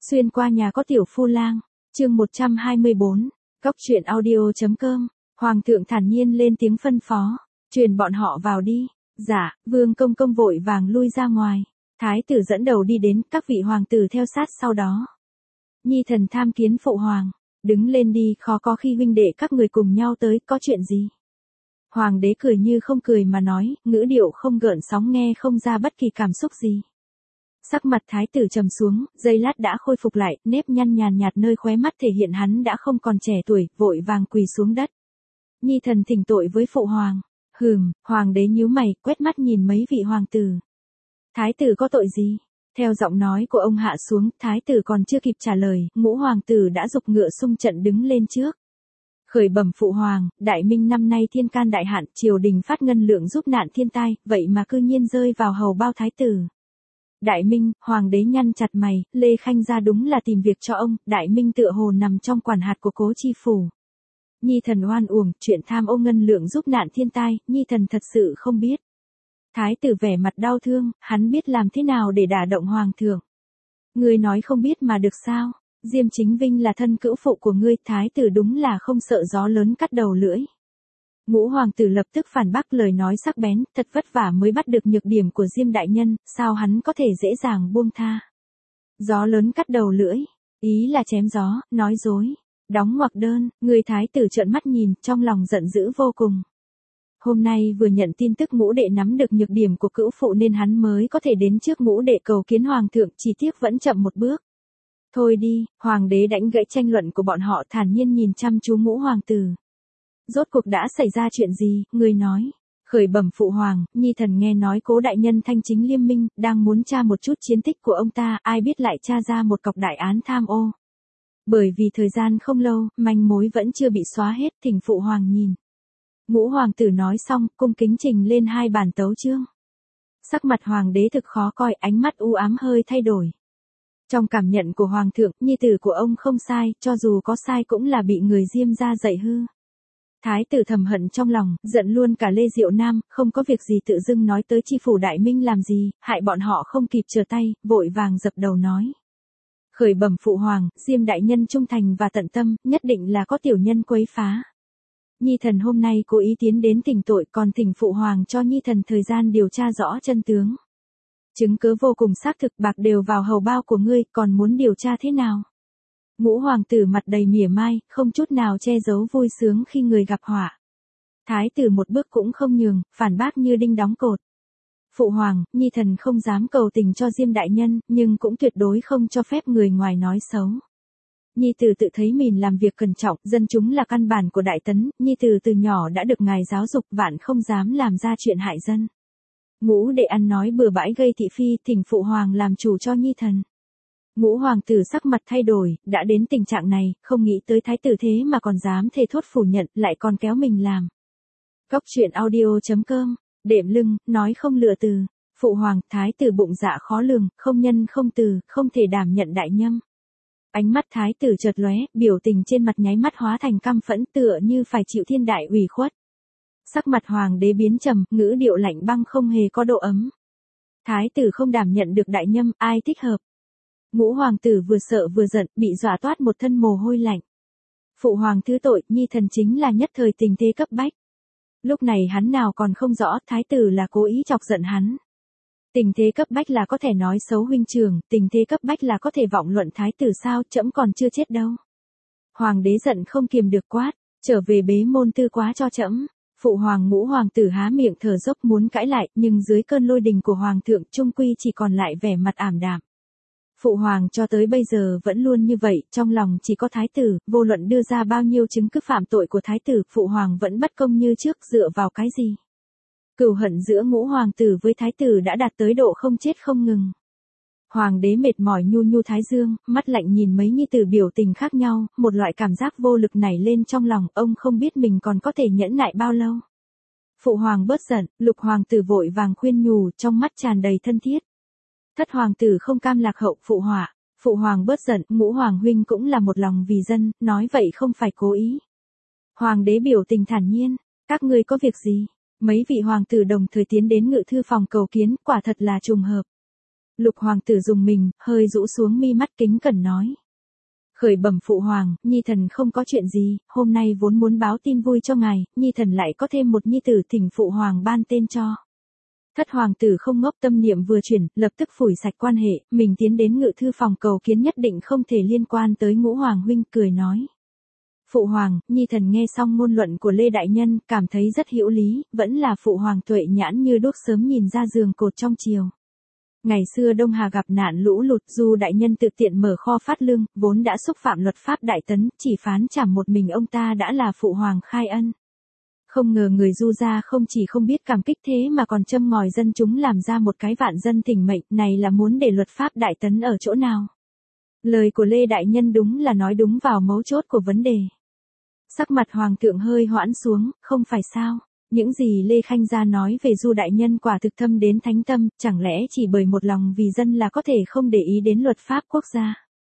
Xuyên qua nhà có tiểu phu lang, chương 124, góc truyện audio.com, Hoàng thượng thản nhiên lên tiếng phân phó, truyền bọn họ vào đi. Dạ, Vương công công vội vàng lui ra ngoài, thái tử dẫn đầu đi đến, các vị hoàng tử theo sát sau đó. Nhi thần tham kiến phụ hoàng, đứng lên đi, khó có khi huynh đệ các người cùng nhau tới, có chuyện gì? Hoàng đế cười như không cười mà nói, ngữ điệu không gợn sóng nghe không ra bất kỳ cảm xúc gì. Sắc mặt thái tử trầm xuống, giây lát đã khôi phục lại, nếp nhăn nhàn nhạt nơi khóe mắt thể hiện hắn đã không còn trẻ tuổi, vội vàng quỳ xuống đất. Nhi thần thỉnh tội với phụ hoàng. Hoàng đế nhíu mày, quét mắt nhìn mấy vị hoàng tử. Thái tử có tội gì? Theo giọng nói của ông hạ xuống, thái tử còn chưa kịp trả lời, ngũ hoàng tử đã giục ngựa xung trận đứng lên trước. Khởi bẩm phụ hoàng, đại minh năm nay thiên can đại hạn, triều đình phát ngân lượng giúp nạn thiên tai, vậy mà cư nhiên rơi vào hầu bao thái tử. Đại minh, hoàng đế nhăn chặt mày, Lê Khanh ra đúng là tìm việc cho ông, đại minh tựa hồ nằm trong quản hạt của Cố chi phủ. Nhi thần oan uổng, chuyện tham ô ngân lượng giúp nạn thiên tai, nhi thần thật sự không biết. Thái tử vẻ mặt đau thương, hắn biết làm thế nào để đả động hoàng thượng. Ngươi nói không biết mà được sao? Diêm Chính Vinh là thân cữu phụ của ngươi, thái tử đúng là không sợ gió lớn cắt đầu lưỡi. Ngũ hoàng tử lập tức phản bác lời nói sắc bén, thật vất vả mới bắt được nhược điểm của Diêm đại nhân, sao hắn có thể dễ dàng buông tha. Gió lớn cắt đầu lưỡi, ý là chém gió, nói dối, đóng ngoặc đơn, người thái tử trợn mắt nhìn, trong lòng giận dữ vô cùng. Hôm nay vừa nhận tin tức ngũ đệ nắm được nhược điểm của cữu phụ nên hắn mới có thể đến trước ngũ đệ cầu kiến hoàng thượng, chỉ tiếc vẫn chậm một bước. Thôi đi, hoàng đế đánh gãy tranh luận của bọn họ, thản nhiên nhìn chăm chú ngũ hoàng tử. Rốt cuộc đã xảy ra chuyện gì, người nói. Khởi bẩm phụ hoàng, nhi thần nghe nói Cố đại nhân thanh chính liêm minh, đang muốn tra một chút chiến tích của ông ta, ai biết lại tra ra một cọc đại án tham ô. Bởi vì thời gian không lâu, manh mối vẫn chưa bị xóa hết, thỉnh phụ hoàng nhìn. Ngũ hoàng tử nói xong, cung kính trình lên hai bản tấu chương. Sắc mặt hoàng đế thực khó coi, ánh mắt u ám hơi thay đổi. Trong cảm nhận của hoàng thượng, nhi tử của ông không sai, cho dù có sai cũng là bị người Diêm gia dạy hư. Thái tử thầm hận trong lòng, giận luôn cả Lê Diệu Nam, không có việc gì tự dưng nói tới chi phủ đại minh làm gì, hại bọn họ không kịp trở tay, vội vàng dập đầu nói. Khởi bẩm phụ hoàng, Diêm đại nhân trung thành và tận tâm, nhất định là có tiểu nhân quấy phá. Nhi thần hôm nay cố ý tiến đến thỉnh tội, còn thỉnh phụ hoàng cho nhi thần thời gian điều tra rõ chân tướng. Chứng cứ vô cùng xác thực, bạc đều vào hầu bao của ngươi, còn muốn điều tra thế nào? Ngũ hoàng tử mặt đầy mỉa mai, không chút nào che giấu vui sướng khi người gặp họa. Thái tử một bước cũng không nhường, phản bác như đinh đóng cột. Phụ hoàng, nhi thần không dám cầu tình cho Diêm đại nhân, nhưng cũng tuyệt đối không cho phép người ngoài nói xấu. Nhi tử tự thấy mình làm việc cẩn trọng, dân chúng là căn bản của đại tấn, nhi tử từ nhỏ đã được ngài giáo dục, vạn không dám làm ra chuyện hại dân. Ngũ đệ ăn nói bừa bãi gây thị phi, thỉnh phụ hoàng làm chủ cho nhi thần. Ngũ hoàng tử sắc mặt thay đổi, đã đến tình trạng này, không nghĩ tới thái tử thế mà còn dám thề thốt phủ nhận, lại còn kéo mình làm. Góc truyện audio.com, đệm lưng, nói không lựa từ. Phụ hoàng, thái tử bụng dạ khó lường, không nhân không từ, không thể đảm nhận đại nhâm. Ánh mắt thái tử chợt lóe, biểu tình trên mặt nháy mắt hóa thành căm phẫn, tựa như phải chịu thiên đại ủy khuất. Sắc mặt hoàng đế biến trầm, ngữ điệu lạnh băng không hề có độ ấm. Thái tử không đảm nhận được đại nhâm, ai thích hợp? Ngũ hoàng tử vừa sợ vừa giận, bị dọa toát một thân mồ hôi lạnh. Phụ hoàng thứ tội, nhi thần chính là nhất thời tình thế cấp bách. Lúc này hắn nào còn không rõ, thái tử là cố ý chọc giận hắn. Tình thế cấp bách là có thể nói xấu huynh trưởng, tình thế cấp bách là có thể vọng luận thái tử sao, trẫm còn chưa chết đâu. Hoàng đế giận không kiềm được quát, trở về bế môn tư quá cho trẫm. Phụ hoàng ngũ hoàng tử há miệng thở dốc muốn cãi lại, nhưng dưới cơn lôi đình của hoàng thượng trung quy chỉ còn lại vẻ mặt ảm đạm. Phụ hoàng cho tới bây giờ vẫn luôn như vậy, trong lòng chỉ có thái tử, vô luận đưa ra bao nhiêu chứng cứ phạm tội của thái tử, phụ hoàng vẫn bất công như trước, dựa vào cái gì? Cừu hận giữa ngũ hoàng tử với thái tử đã đạt tới độ không chết không ngừng. Hoàng đế mệt mỏi nhu nhu thái dương, mắt lạnh nhìn mấy nhi tử biểu tình khác nhau, một loại cảm giác vô lực nảy lên trong lòng, ông không biết mình còn có thể nhẫn nại bao lâu. Phụ hoàng bớt giận, lục hoàng tử vội vàng khuyên nhủ, trong mắt tràn đầy thân thiết. Thất hoàng tử không cam lạc hậu, phụ hoàng bớt giận, ngũ hoàng huynh cũng là một lòng vì dân, nói vậy không phải cố ý. Hoàng đế biểu tình thản nhiên, các ngươi có việc gì? Mấy vị hoàng tử đồng thời tiến đến ngự thư phòng cầu kiến, quả thật là trùng hợp. Lục hoàng tử dùng mình, hơi rũ xuống mi mắt kính cẩn nói. Khởi bẩm phụ hoàng, nhi thần không có chuyện gì, hôm nay vốn muốn báo tin vui cho ngài, nhi thần lại có thêm một nhi tử, thỉnh phụ hoàng ban tên cho. Thất hoàng tử không ngốc, tâm niệm vừa chuyển, lập tức phủi sạch quan hệ, mình tiến đến ngự thư phòng cầu kiến nhất định không thể liên quan tới Ngũ hoàng huynh, cười nói. Phụ hoàng, nhi thần nghe xong ngôn luận của Lê Đại Nhân, cảm thấy rất hữu lý, vẫn là phụ hoàng tuệ nhãn như đuốc sớm nhìn ra giường cột trong chiều. Ngày xưa Đông Hà gặp nạn lũ lụt, Du Đại Nhân tự tiện mở kho phát lương, vốn đã xúc phạm luật pháp Đại Tấn, chỉ phán trảm một mình ông ta đã là phụ hoàng khai ân. Không ngờ người Du gia không chỉ không biết cảm kích thế mà còn châm ngòi dân chúng làm ra một cái vạn dân thỉnh mệnh, này là muốn để luật pháp Đại Tấn ở chỗ nào. Lời của Lê Đại Nhân đúng là nói đúng vào mấu chốt của vấn đề. Sắc mặt hoàng thượng hơi hoãn xuống, không phải sao. Những gì Lê Khanh Gia nói về Du Đại Nhân quả thực thâm đến thánh tâm, chẳng lẽ chỉ bởi một lòng vì dân là có thể không để ý đến luật pháp quốc gia.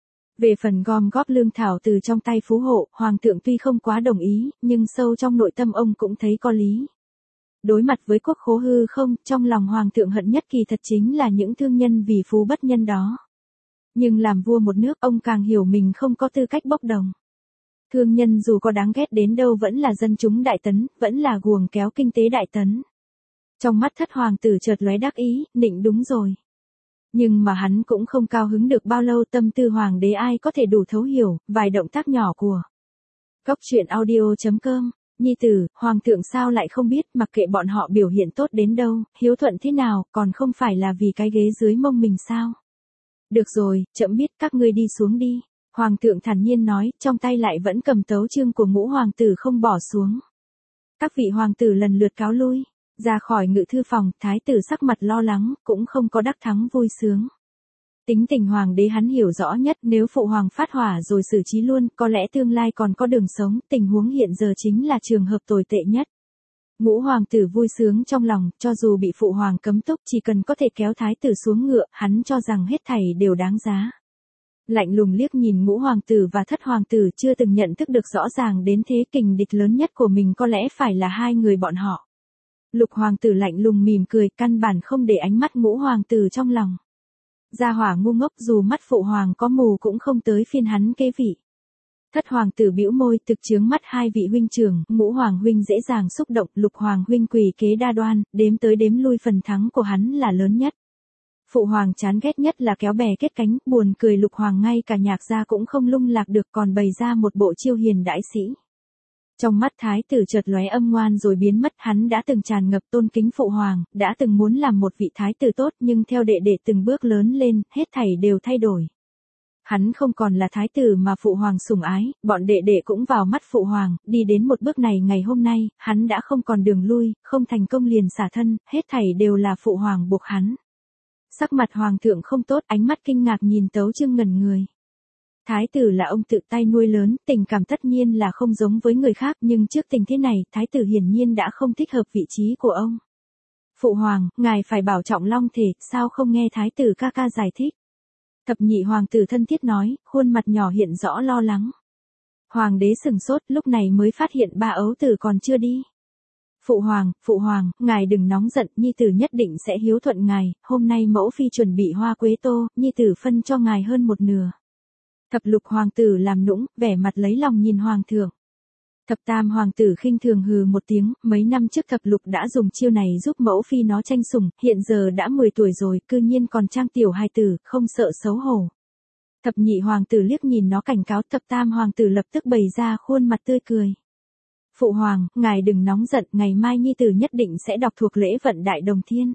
Về phần gom góp lương thảo từ trong tay phú hộ, hoàng thượng tuy không quá đồng ý, nhưng sâu trong nội tâm ông cũng thấy có lý. Đối mặt với quốc khố hư không, trong lòng hoàng thượng hận nhất kỳ thật chính là những thương nhân vì phú bất nhân đó. Nhưng làm vua một nước, ông càng hiểu mình không có tư cách bốc đồng. Thương nhân dù có đáng ghét đến đâu vẫn là dân chúng Đại Tấn, vẫn là guồng kéo kinh tế Đại Tấn. Trong mắt thất hoàng tử chợt lóe đắc ý, nịnh đúng rồi. Nhưng mà hắn cũng không cao hứng được bao lâu, tâm tư hoàng đế ai có thể đủ thấu hiểu, vài động tác nhỏ của. Cóc truyện audio.com, nhi tử, hoàng thượng sao lại không biết, mặc kệ bọn họ biểu hiện tốt đến đâu, hiếu thuận thế nào, còn không phải là vì cái ghế dưới mông mình sao. Được rồi, chậm biết, các ngươi đi xuống đi. Hoàng thượng thản nhiên nói, trong tay lại vẫn cầm tấu chương của Ngũ hoàng tử không bỏ xuống. Các vị hoàng tử lần lượt cáo lui, ra khỏi ngự thư phòng, thái tử sắc mặt lo lắng, cũng không có đắc thắng vui sướng. Tính tình hoàng đế hắn hiểu rõ nhất, nếu phụ hoàng phát hỏa rồi xử trí luôn, có lẽ tương lai còn có đường sống, tình huống hiện giờ chính là trường hợp tồi tệ nhất. Ngũ hoàng tử vui sướng trong lòng, cho dù bị phụ hoàng cấm túc, chỉ cần có thể kéo thái tử xuống ngựa, hắn cho rằng hết thảy đều đáng giá. Lạnh lùng liếc nhìn Ngũ hoàng tử và Thất hoàng tử, chưa từng nhận thức được rõ ràng đến thế, kình địch lớn nhất của mình có lẽ phải là hai người bọn họ. Lục hoàng tử lạnh lùng mỉm cười, căn bản không để ánh mắt Ngũ hoàng tử trong lòng. Gia hỏa ngu ngốc, dù mắt phụ hoàng có mù cũng không tới phiên hắn kế vị. Thất hoàng tử bĩu môi, thực chướng mắt hai vị huynh trưởng, Ngũ hoàng huynh dễ dàng xúc động, Lục hoàng huynh quỳ kế đa đoan, đếm tới đếm lui phần thắng của hắn là lớn nhất. Phụ hoàng chán ghét nhất là kéo bè kết cánh, buồn cười Lục hoàng ngay cả nhạc gia cũng không lung lạc được, còn bày ra một bộ chiêu hiền đãi sĩ. Trong mắt thái tử chợt lóe âm ngoan rồi biến mất, hắn đã từng tràn ngập tôn kính phụ hoàng, đã từng muốn làm một vị thái tử tốt, nhưng theo đệ đệ từng bước lớn lên, hết thảy đều thay đổi. Hắn không còn là thái tử mà phụ hoàng sủng ái, bọn đệ đệ cũng vào mắt phụ hoàng, đi đến một bước này ngày hôm nay, hắn đã không còn đường lui, không thành công liền xả thân, hết thảy đều là phụ hoàng buộc hắn. Sắc mặt hoàng thượng không tốt, ánh mắt kinh ngạc nhìn tấu chương ngẩn người. Thái tử là ông tự tay nuôi lớn, tình cảm tất nhiên là không giống với người khác, nhưng trước tình thế này, thái tử hiển nhiên đã không thích hợp vị trí của ông. Phụ hoàng, ngài phải bảo trọng long thể, sao không nghe thái tử ca ca giải thích. Thập nhị hoàng tử thân thiết nói, khuôn mặt nhỏ hiện rõ lo lắng. Hoàng đế sừng sốt, lúc này mới phát hiện ba ấu tử còn chưa đi. Phụ hoàng, ngài đừng nóng giận, nhi tử nhất định sẽ hiếu thuận ngài, hôm nay mẫu phi chuẩn bị hoa quế tô, nhi tử phân cho ngài hơn một nửa. Thập lục hoàng tử làm nũng, vẻ mặt lấy lòng nhìn hoàng thượng. Thập tam hoàng tử khinh thường hừ một tiếng, mấy năm trước thập lục đã dùng chiêu này giúp mẫu phi nó tranh sủng, hiện giờ đã 10 tuổi rồi, cư nhiên còn trang tiểu hài tử, không sợ xấu hổ. Thập nhị hoàng tử liếc nhìn nó cảnh cáo, thập tam hoàng tử lập tức bày ra khuôn mặt tươi cười. Phụ hoàng, ngài đừng nóng giận, ngày mai nhi tử nhất định sẽ đọc thuộc lễ vận Đại Đồng Thiên.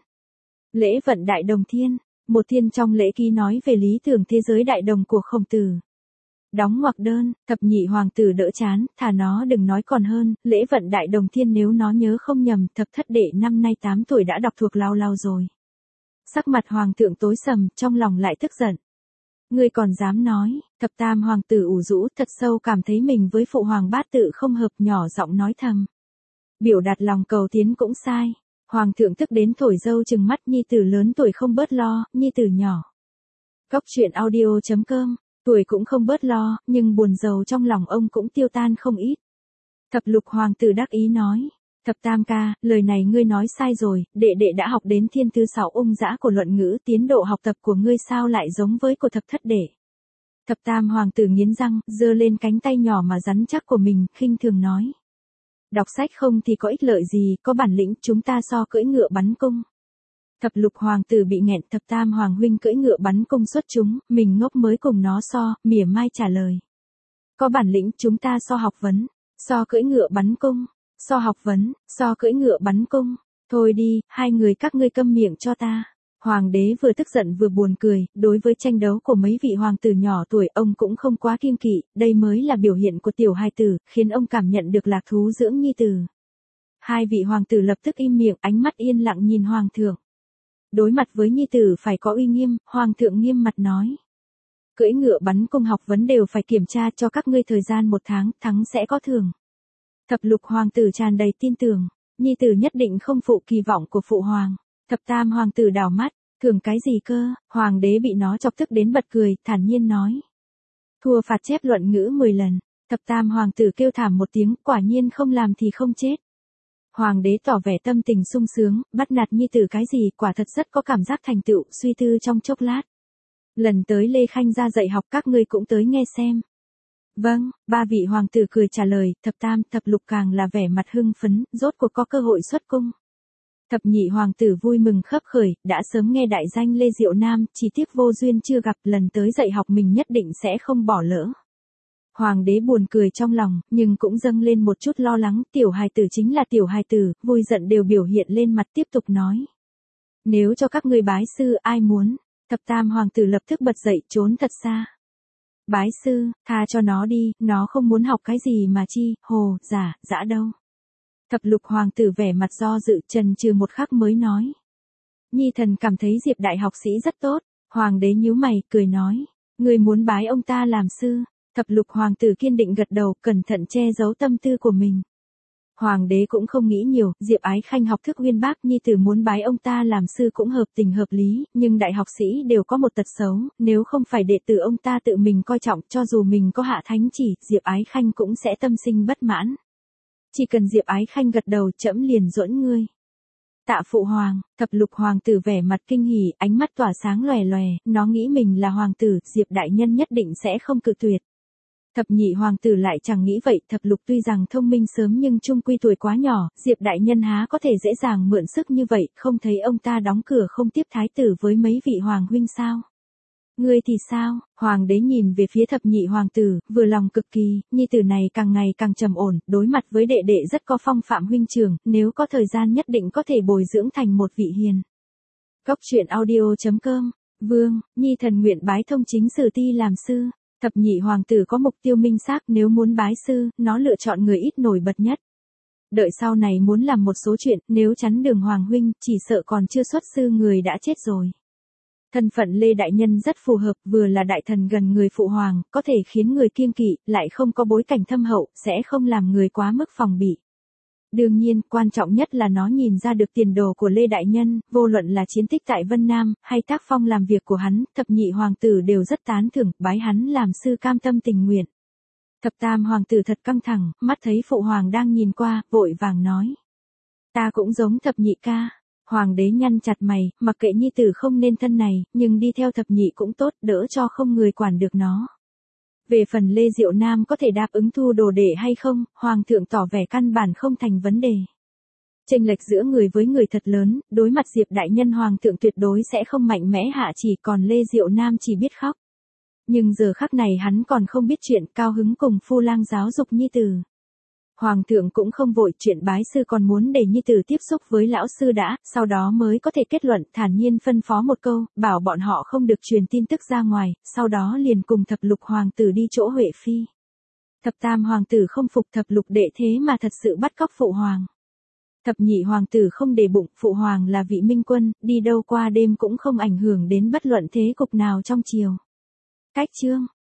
Lễ vận Đại Đồng Thiên, một thiên trong lễ ký nói về lý tưởng thế giới đại đồng của Khổng Tử. Đóng ngoặc đơn, thập nhị hoàng tử đỡ chán, thà nó đừng nói còn hơn, lễ vận Đại Đồng Thiên nếu nó nhớ không nhầm, thập thất đệ năm nay 8 tuổi đã đọc thuộc lao lao rồi. Sắc mặt hoàng thượng tối sầm, trong lòng lại tức giận. Ngươi còn dám nói, thập tam hoàng tử ủ rũ thật sâu cảm thấy mình với phụ hoàng bát tự không hợp, nhỏ giọng nói thầm. Biểu đạt lòng cầu tiến cũng sai. Hoàng thượng tức đến thổi dâu trừng mắt, nhi tử lớn tuổi không bớt lo, nhi tử nhỏ. Cóc truyện audio.com, tuổi cũng không bớt lo, nhưng buồn rầu trong lòng ông cũng tiêu tan không ít. Thập lục hoàng tử đắc ý nói, Thập tam ca, lời này ngươi nói sai rồi, đệ đệ đã học đến thiên thứ 6 ung dã của luận ngữ, tiến độ học tập của ngươi sao lại giống với của thập thất đệ. Thập tam hoàng tử nghiến răng, giơ lên cánh tay nhỏ mà rắn chắc của mình, khinh thường nói. Đọc sách không thì có ích lợi gì, có bản lĩnh chúng ta so cưỡi ngựa bắn cung. Thập lục hoàng tử bị nghẹn, thập tam hoàng huynh cưỡi ngựa bắn cung xuất chúng, mình ngốc mới cùng nó so, mỉa mai trả lời. Có bản lĩnh chúng ta so học vấn, so cưỡi ngựa bắn cung, so học vấn, so cưỡi ngựa bắn cung. Thôi đi, hai người các ngươi câm miệng cho ta. Hoàng đế vừa tức giận vừa buồn cười, đối với tranh đấu của mấy vị hoàng tử nhỏ tuổi ông cũng không quá kiêng kỵ, đây mới là biểu hiện của tiểu hài tử, khiến ông cảm nhận được lạc thú dưỡng nhi tử. Hai vị hoàng tử lập tức im miệng, ánh mắt yên lặng nhìn hoàng thượng. Đối mặt với nhi tử phải có uy nghiêm, hoàng thượng nghiêm mặt nói. Cưỡi ngựa bắn cung học vấn đều phải kiểm tra cho các ngươi thời gian 1 tháng, thắng sẽ có thưởng. Thập lục hoàng tử tràn đầy tin tưởng, nhi tử nhất định không phụ kỳ vọng của phụ hoàng. Thập tam hoàng tử đảo mắt, thưởng cái gì cơ, hoàng đế bị nó chọc tức đến bật cười, thản nhiên nói. Thua phạt chép luận ngữ 10 lần, thập tam hoàng tử kêu thảm một tiếng, quả nhiên không làm thì không chết. Hoàng đế tỏ vẻ tâm tình sung sướng, bắt nạt nhi tử cái gì, quả thật rất có cảm giác thành tựu, suy tư trong chốc lát. Lần tới Lê Khanh ra dạy học các ngươi cũng tới nghe xem. Vâng, ba vị hoàng tử cười trả lời, thập tam, thập lục càng là vẻ mặt hưng phấn, rốt cuộc có cơ hội xuất cung. Thập nhị hoàng tử vui mừng khấp khởi, đã sớm nghe đại danh Lê Diệu Nam, chỉ tiếc vô duyên chưa gặp, lần tới dạy học mình nhất định sẽ không bỏ lỡ. Hoàng đế buồn cười trong lòng, nhưng cũng dâng lên một chút lo lắng, tiểu hài tử chính là tiểu hài tử, vui giận đều biểu hiện lên mặt tiếp tục nói. Nếu cho các ngươi bái sư ai muốn, thập tam hoàng tử lập tức bật dậy trốn thật xa. Bái sư, tha cho nó đi, nó không muốn học cái gì mà chi, hồ, dã đâu. Thập lục hoàng tử vẻ mặt do dự chần chừ một khắc mới nói. Nhi thần cảm thấy Diệp đại học sĩ rất tốt, hoàng đế nhíu mày, cười nói. Người muốn bái ông ta làm sư, thập lục hoàng tử kiên định gật đầu, cẩn thận che giấu tâm tư của mình. Hoàng đế cũng không nghĩ nhiều, Diệp Ái Khanh học thức uyên bác, nhi tử muốn bái ông ta làm sư cũng hợp tình hợp lý, nhưng đại học sĩ đều có một tật xấu, nếu không phải đệ tử ông ta tự mình coi trọng, cho dù mình có hạ thánh chỉ, Diệp Ái Khanh cũng sẽ tâm sinh bất mãn. Chỉ cần Diệp Ái Khanh gật đầu trẫm liền duẫn ngươi. Tạ phụ hoàng, thập lục hoàng tử vẻ mặt kinh hỉ, ánh mắt tỏa sáng lòe lòe, nó nghĩ mình là hoàng tử, Diệp đại nhân nhất định sẽ không cự tuyệt. Thập nhị hoàng tử lại chẳng nghĩ vậy, thập lục tuy rằng thông minh sớm nhưng chung quy tuổi quá nhỏ, Diệp đại nhân há có thể dễ dàng mượn sức như vậy, không thấy ông ta đóng cửa không tiếp thái tử với mấy vị hoàng huynh sao? Ngươi thì sao? Hoàng đế nhìn về phía thập nhị hoàng tử, vừa lòng cực kỳ, nhi tử này càng ngày càng trầm ổn, đối mặt với đệ đệ rất có phong phạm huynh trưởng, nếu có thời gian nhất định có thể bồi dưỡng thành một vị hiền. Cốc truyện audio.com, Vương, nhi thần nguyện bái thông chính sử ti làm sư. Thập nhị hoàng tử có mục tiêu minh xác, nếu muốn bái sư, nó lựa chọn người ít nổi bật nhất. Đợi sau này muốn làm một số chuyện, nếu chắn đường hoàng huynh, chỉ sợ còn chưa xuất sư người đã chết rồi. Thân phận Lê Đại Nhân rất phù hợp, vừa là đại thần gần người phụ hoàng, có thể khiến người kiêng kỵ, lại không có bối cảnh thâm hậu, sẽ không làm người quá mức phòng bị. Đương nhiên, quan trọng nhất là nó nhìn ra được tiền đồ của Lê Đại Nhân, vô luận là chiến tích tại Vân Nam, hay tác phong làm việc của hắn, thập nhị hoàng tử đều rất tán thưởng, bái hắn làm sư cam tâm tình nguyện. Thập tam hoàng tử thật căng thẳng, mắt thấy phụ hoàng đang nhìn qua, vội vàng nói. Ta cũng giống thập nhị ca. Hoàng đế nhăn chặt mày, mặc kệ nhi tử không nên thân này, nhưng đi theo thập nhị cũng tốt, đỡ cho không người quản được nó. Về phần Lê Diệu Nam có thể đáp ứng thu đồ đệ hay không, Hoàng thượng tỏ vẻ căn bản không thành vấn đề. Chênh lệch giữa người với người thật lớn, đối mặt Diệp đại nhân Hoàng thượng tuyệt đối sẽ không mạnh mẽ hạ chỉ, còn Lê Diệu Nam chỉ biết khóc. Nhưng giờ khắc này hắn còn không biết chuyện, cao hứng cùng phu lang giáo dục nhi tử. Hoàng thượng cũng không vội, chuyện bái sư còn muốn để nhi tử tiếp xúc với lão sư đã, sau đó mới có thể kết luận, thản nhiên phân phó một câu, bảo bọn họ không được truyền tin tức ra ngoài, sau đó liền cùng thập lục hoàng tử đi chỗ Huệ Phi. Thập tam hoàng tử không phục thập lục đệ thế mà thật sự bắt cóc phụ hoàng. Thập nhị hoàng tử không để bụng, phụ hoàng là vị minh quân, đi đâu qua đêm cũng không ảnh hưởng đến bất luận thế cục nào trong triều. Cách chương